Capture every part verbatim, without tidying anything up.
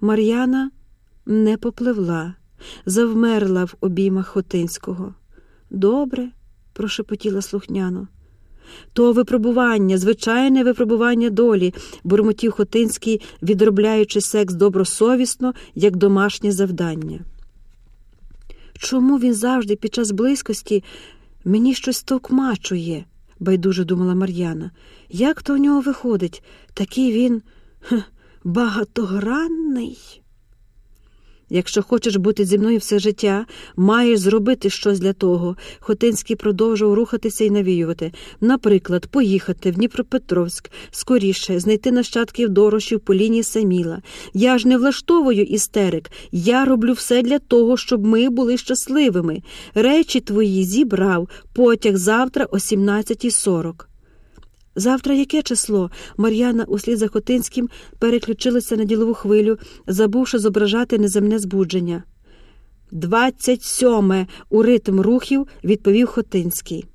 Мар'яна не попливла, завмерла в обіймах Хотинського. «Добре», – прошепотіла слухняно. «То випробування, звичайне випробування долі», – бурмотів Хотинський, відробляючи секс добросовісно, як домашнє завдання. «Чому він завжди під час близькості мені щось товкмачує?» – байдуже думала Мар'яна. «Як то в нього виходить? Такий він хе, багатогранний». «Якщо хочеш бути зі мною все життя, маєш зробити щось для того», – Хотинський продовжував рухатися і навіювати. «Наприклад, поїхати в Дніпропетровськ, скоріше, знайти нащадків Дорошів по лінії Саміла. Я ж не влаштовую істерик, я роблю все для того, щоб ми були щасливими. Речі твої зібрав, потяг завтра о сімнадцятій сорок». «Завтра яке число?» Мар'яна услід за Хотинським переключилася на ділову хвилю, забувши зображати неземне збудження. «Двадцять сьоме» – у ритм рухів відповів Хотинський.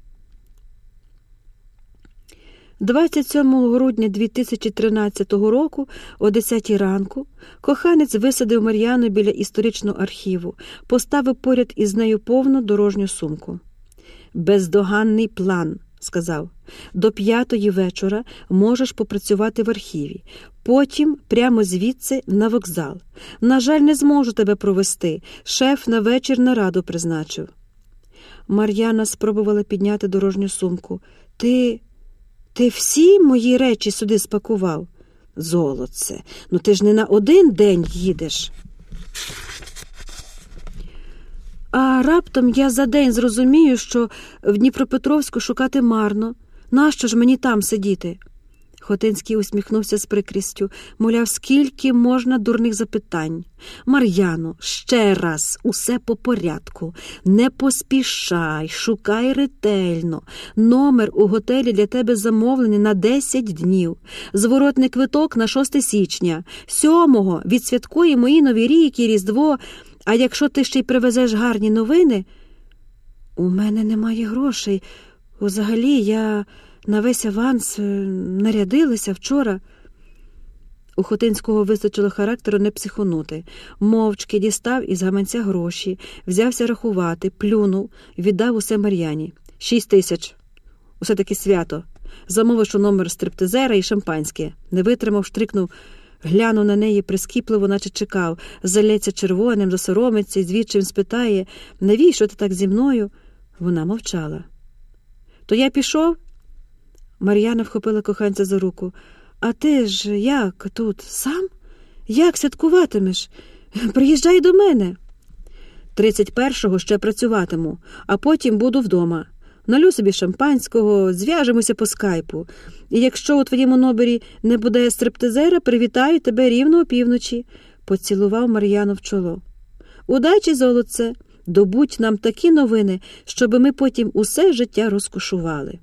двадцять сьомого грудня дві тисячі тринадцятого року о десятій ранку коханець висадив Мар'яну біля історичного архіву, поставив поряд із нею повну дорожню сумку. «Бездоганний план», – сказав. «До п'ятої вечора можеш попрацювати в архіві. Потім прямо звідси на вокзал. На жаль, не зможу тебе провести. Шеф на вечір нараду призначив». Мар'яна спробувала підняти дорожню сумку. «Ти... ти всі мої речі сюди спакував?» «Золотце, ну ти ж не на один день їдеш». «А раптом я за день зрозумію, що в Дніпропетровську шукати марно. Нащо ж мені там сидіти?» Хотинський усміхнувся з прикрістю, мовляв, скільки можна дурних запитань. «Мар'яно, ще раз, усе по порядку. Не поспішай, шукай ретельно. Номер у готелі для тебе замовлений на десять днів. Зворотний квиток на шосте січня. Сьомого відсвяткуємо і Новий рік, і Різдво. А якщо ти ще й привезеш гарні новини...» «У мене немає грошей. Взагалі, я на весь аванс нарядилася вчора». У Хотинського вистачило характеру не психонути. Мовчки дістав із гаманця гроші, взявся рахувати, плюнув, віддав усе Мар'яні. «Шість тисяч. Усе-таки свято. Замовиш у номер стриптизера і шампанське». Не витримав, штрикнув, глянув на неї прискіпливо, наче чекав. Залється червоним, засоромиться і звідчим спитає: «Навіщо ти так зі мною?» Вона мовчала. «То я пішов?» Мар'яна вхопила коханця за руку. «А ти ж як тут, сам? Як святкуватимеш? Приїжджай до мене». «Тридцять першого ще працюватиму, а потім буду вдома. Налю собі шампанського, зв'яжемося по скайпу. І якщо у твоєму номері не буде стриптизера, привітаю тебе рівно опівночі». Поцілував Мар'яну в чоло. «Удачі, золотце! Добудь нам такі новини, щоби ми потім усе життя розкошували».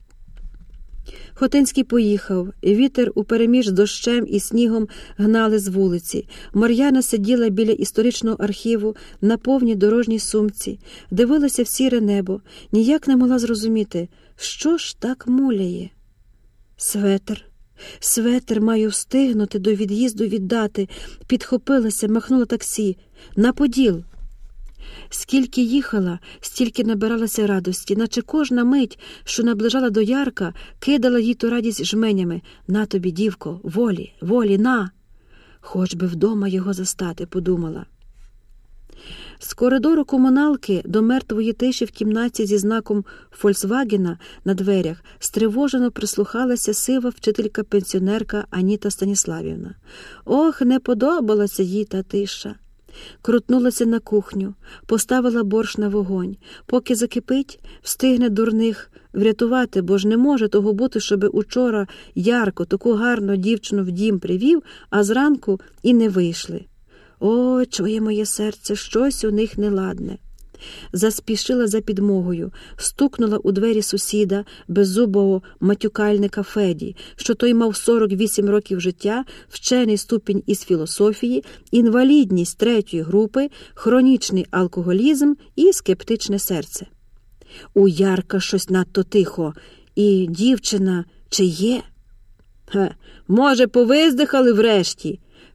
Хотинський поїхав. Вітер упереміж з дощем і снігом гнали з вулиці. Мар'яна сиділа біля історичного архіву на повній дорожній сумці, дивилася в сіре небо, ніяк не могла зрозуміти, що ж так муляє. «Светр, светр маю встигнути до від'їзду віддати», підхопилася, махнула таксі. «На Поділ». Скільки їхала, стільки набиралася радості, наче кожна мить, що наближала до Ярка, кидала їй ту радість жменями. «На тобі, дівко, волі, волі, на!» «Хоч би вдома його застати», – подумала. З коридору комуналки до мертвої тиші в кімнаті зі знаком «Фольксвагена» на дверях стривожено прислухалася сива вчителька-пенсіонерка Аніта Станіславівна. Ох, не подобалася їй та тиша. Крутнулася на кухню, поставила борщ на вогонь. Поки закипить, встигне дурних врятувати, бо ж не може того бути, щоби учора Ярко таку гарну дівчину в дім привів, а зранку і не вийшли. О, чує моє серце, щось у них неладне. Заспішила за підмогою, стукнула у двері сусіда, беззубого матюкальника Феді, що той мав сорок вісім років життя, вчений ступінь із філософії, інвалідність третьої групи, хронічний алкоголізм і скептичне серце. У Ярка щось надто тихо. І дівчина чи є? Хе, може, повиздихали врешті?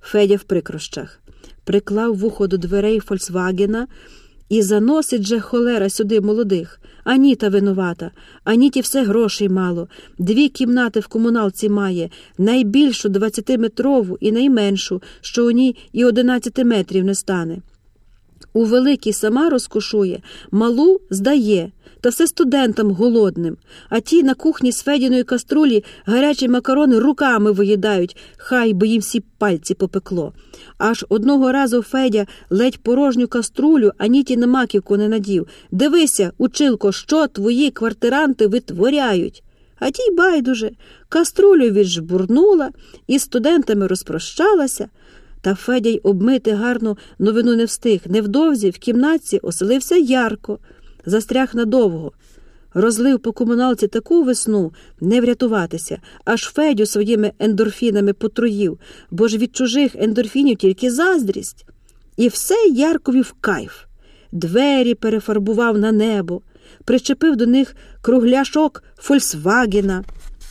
Федя в прикрощах. Приклав вухо до дверей «Фольксвагена» і заносить же холера сюди молодих. Аніта винувата. Аніті все грошей мало. Дві кімнати в комуналці має. Найбільшу двадцятиметрову і найменшу, що у ній і одинадцяти метрів не стане. У великій сама розкошує, малу здає, та все студентам голодним. А ті на кухні з Федіної каструлі гарячі макарони руками виїдають, хай би їм всі пальці попекло. Аж одного разу Федя ледь порожню каструлю Аніті на маківку не надів. «Дивися, училко, що твої квартиранти витворяють!» А тій байдуже, каструлю віджбурнула і з студентами розпрощалася. Та Федя й обмити гарну новину не встиг. Невдовзі в кімнатці оселився Ярко. Застряг надовго. Розлив по комуналці таку весну, не врятуватися. Аж Федю своїми ендорфінами потруїв, бо ж від чужих ендорфінів тільки заздрість. І все Яркові в кайф. Двері перефарбував на небо, причепив до них кругляшок «Фольксвагена».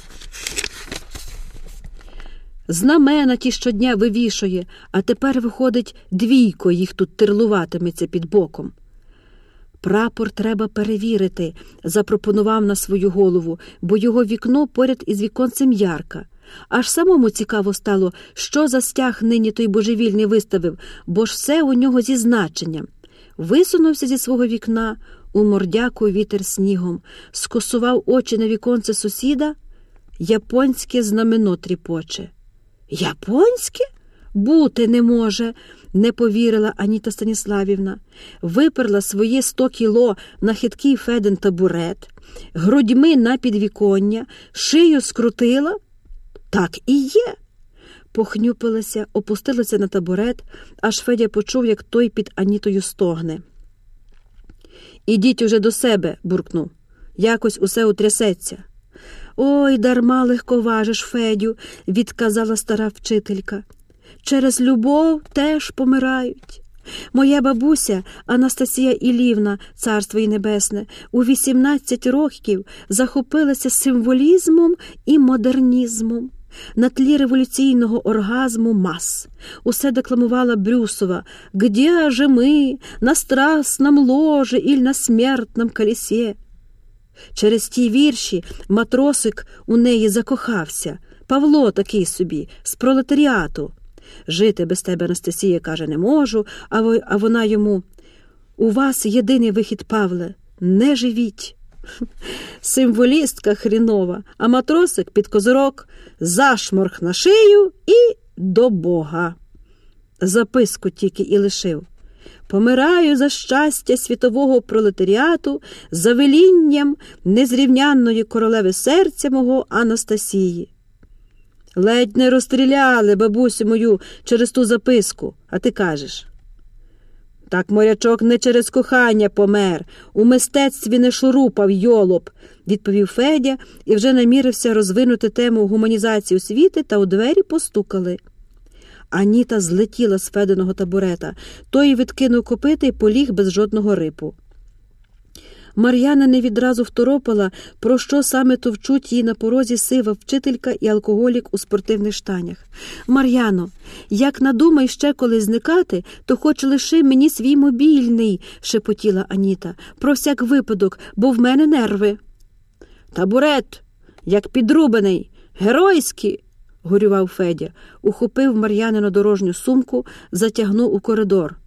Знамена ті щодня вивішує, а тепер, виходить, двійко їх тут тирлуватиметься під боком. «Прапор треба перевірити», – запропонував на свою голову, бо його вікно поряд із віконцем Ярка. Аж самому цікаво стало, що за стяг нині той божевільний виставив, бо ж все у нього зі значенням. Висунувся зі свого вікна, у мордяку вітер снігом, скосував очі на віконце сусіда, японське знамено тріпоче. «Японське? Бути не може», – не повірила Аніта Станіславівна. Виперла свої сто кіло на хиткий Федин табурет, грудьми на підвіконня, шию скрутила. Так і є. Похнюпилася, опустилася на табурет, аж Федя почув, як той під Анітою стогне. «Ідіть уже до себе», – буркнув. «Якось усе утрясеться». «Ой, дарма легковажиш, Федю», – відказала стара вчителька. «Через любов теж помирають. Моя бабуся, Анастасія Іллівна, царство їй небесне, у вісімнадцять років захопилася символізмом і модернізмом. На тлі революційного оргазму мас. Усе декламувала Брюсова «Где же мы? На страстном ложе или на смертном колесе?» Через ті вірші матросик у неї закохався. Павло такий собі, з пролетаріату. «Жити без тебе, Анастасія, каже, не можу», а, ви, а вона йому «У вас єдиний вихід, Павле, не живіть». Символістка хрінова, а матросик під козирок, зашморг на шию і до Бога. Записку тільки і лишив. «Помираю за щастя світового пролетаріату, за велінням незрівнянної королеви серця мого Анастасії». Ледь не розстріляли бабусю мою через ту записку, а ти кажеш. Так морячок не через кохання помер, у мистецтві не шурупав йолоп, відповів Федя і вже намірився розвинути тему гуманізації освіти, та у двері постукали. Аніта злетіла з Фединого табурета, той відкинув копити і поліг без жодного рипу. Мар'яна не відразу второпала, про що саме товчуть їй на порозі сива вчителька і алкоголік у спортивних штанях. «Мар'яно, як надумай ще коли зникати, то хоч лиши мені свій мобільний», – шепотіла Аніта. «Про всяк випадок, бо в мене нерви». «Табурет, як підрубаний, геройський», – горював Федя, ухопив Мар'янину дорожню сумку, затягнув у коридор.